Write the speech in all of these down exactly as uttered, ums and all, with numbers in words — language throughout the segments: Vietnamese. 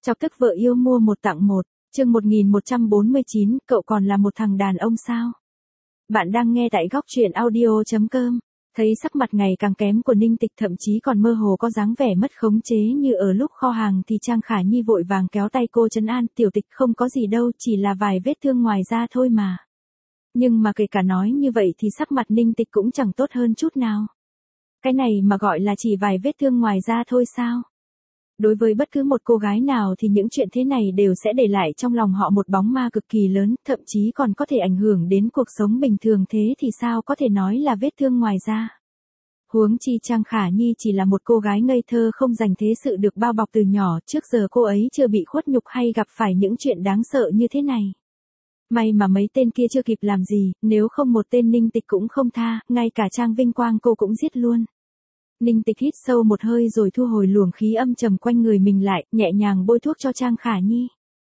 Chọc tức vợ yêu mua một tặng một, chương một nghìn một trăm bốn mươi chín, cậu còn là một thằng đàn ông sao? Bạn đang nghe tại góc truyện audio chấm com. Thấy sắc mặt ngày càng kém của Ninh Tịch, thậm chí còn mơ hồ có dáng vẻ mất khống chế như ở lúc kho hàng, thì Trang Khả Nhi vội vàng kéo tay cô trấn an, tiểu Tịch không có gì đâu, chỉ là vài vết thương ngoài da thôi mà. Nhưng mà kể cả nói như vậy thì sắc mặt Ninh Tịch cũng chẳng tốt hơn chút nào. Cái này mà gọi là chỉ vài vết thương ngoài da thôi sao? Đối với bất cứ một cô gái nào thì những chuyện thế này đều sẽ để lại trong lòng họ một bóng ma cực kỳ lớn, thậm chí còn có thể ảnh hưởng đến cuộc sống bình thường, thế thì sao có thể nói là vết thương ngoài da. Huống chi Trang Khả Nhi chỉ là một cô gái ngây thơ không dành thế sự được bao bọc từ nhỏ, trước giờ cô ấy chưa bị khuất nhục hay gặp phải những chuyện đáng sợ như thế này. May mà mấy tên kia chưa kịp làm gì, nếu không một tên Ninh Tịch cũng không tha, ngay cả Trang Vinh Quang cô cũng giết luôn. Ninh Tịch hít sâu một hơi rồi thu hồi luồng khí âm trầm quanh người mình lại, nhẹ nhàng bôi thuốc cho Trang Khả Nhi.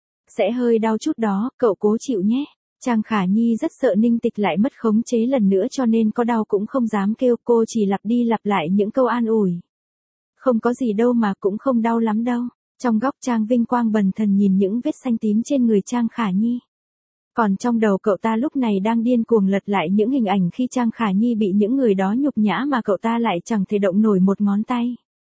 Sẽ hơi đau chút đó, cậu cố chịu nhé. Trang Khả Nhi rất sợ Ninh Tịch lại mất khống chế lần nữa cho nên có đau cũng không dám kêu, cô chỉ lặp đi lặp lại những câu an ủi. Không có gì đâu mà, cũng không đau lắm đâu. Trong góc Trang Vinh Quang bần thần nhìn những vết xanh tím trên người Trang Khả Nhi. Còn trong đầu cậu ta lúc này đang điên cuồng lật lại những hình ảnh khi Trang Khả Nhi bị những người đó nhục nhã mà cậu ta lại chẳng thể động nổi một ngón tay.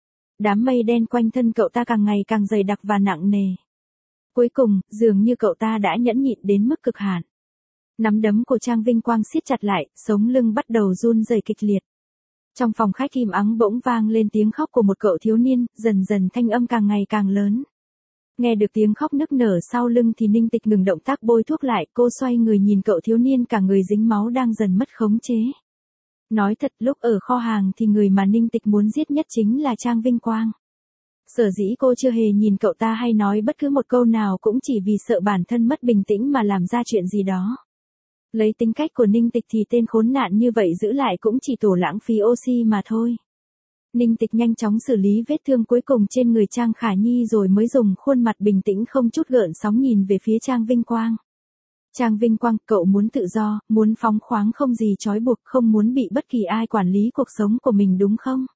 Đám mây đen quanh thân cậu ta càng ngày càng dày đặc và nặng nề. Cuối cùng, dường như cậu ta đã nhẫn nhịn đến mức cực hạn. Nắm đấm của Trang Vinh Quang siết chặt lại, sống lưng bắt đầu run rẩy kịch liệt. Trong phòng khách im ắng bỗng vang lên tiếng khóc của một cậu thiếu niên, dần dần thanh âm càng ngày càng lớn. Nghe được tiếng khóc nức nở sau lưng thì Ninh Tịch ngừng động tác bôi thuốc lại, cô xoay người nhìn cậu thiếu niên cả người dính máu đang dần mất khống chế. Nói thật, lúc ở kho hàng thì người mà Ninh Tịch muốn giết nhất chính là Trang Vinh Quang. Sở dĩ cô chưa hề nhìn cậu ta hay nói bất cứ một câu nào cũng chỉ vì sợ bản thân mất bình tĩnh mà làm ra chuyện gì đó. Lấy tính cách của Ninh Tịch thì tên khốn nạn như vậy giữ lại cũng chỉ tổ lãng phí oxy mà thôi. Ninh Tịch nhanh chóng xử lý vết thương cuối cùng trên người Trang Khả Nhi rồi mới dùng khuôn mặt bình tĩnh không chút gợn sóng nhìn về phía Trang Vinh Quang. Trang Vinh Quang, cậu muốn tự do, muốn phóng khoáng không gì trói buộc, không muốn bị bất kỳ ai quản lý cuộc sống của mình đúng không?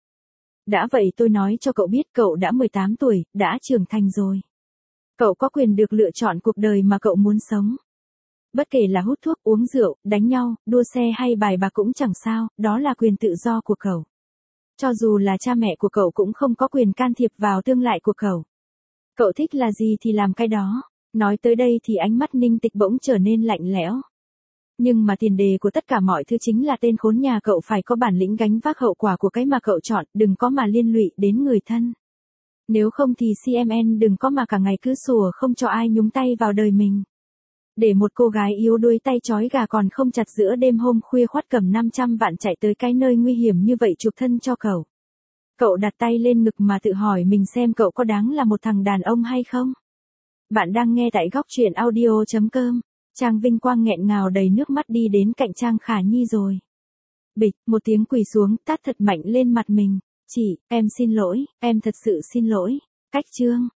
Đã vậy tôi nói cho cậu biết cậu đã mười tám tuổi, đã trưởng thành rồi. Cậu có quyền được lựa chọn cuộc đời mà cậu muốn sống. Bất kể là hút thuốc, uống rượu, đánh nhau, đua xe hay bài bạc cũng chẳng sao, đó là quyền tự do của cậu. Cho dù là cha mẹ của cậu cũng không có quyền can thiệp vào tương lai của cậu. Cậu thích là gì thì làm cái đó. Nói tới đây thì ánh mắt Ninh Tịch bỗng trở nên lạnh lẽo. Nhưng mà tiền đề của tất cả mọi thứ chính là tên khốn nhà cậu phải có bản lĩnh gánh vác hậu quả của cái mà cậu chọn, đừng có mà liên lụy đến người thân. Nếu không thì xê em en đừng có mà cả ngày cứ sủa không cho ai nhúng tay vào đời mình. Để một cô gái yếu đuối tay trói gà còn không chặt giữa đêm hôm khuya khoắt cầm năm trăm vạn chạy tới cái nơi nguy hiểm như vậy chuộc thân cho cậu. Cậu đặt tay lên ngực mà tự hỏi mình xem cậu có đáng là một thằng đàn ông hay không? Bạn đang nghe tại góc truyện audio chấm com. Trang Vinh Quang nghẹn ngào đầy nước mắt đi đến cạnh Trang Khả Nhi rồi. Bịch, một tiếng quỳ xuống tát thật mạnh lên mặt mình. Chị, em xin lỗi, em thật sự xin lỗi. Cách chương.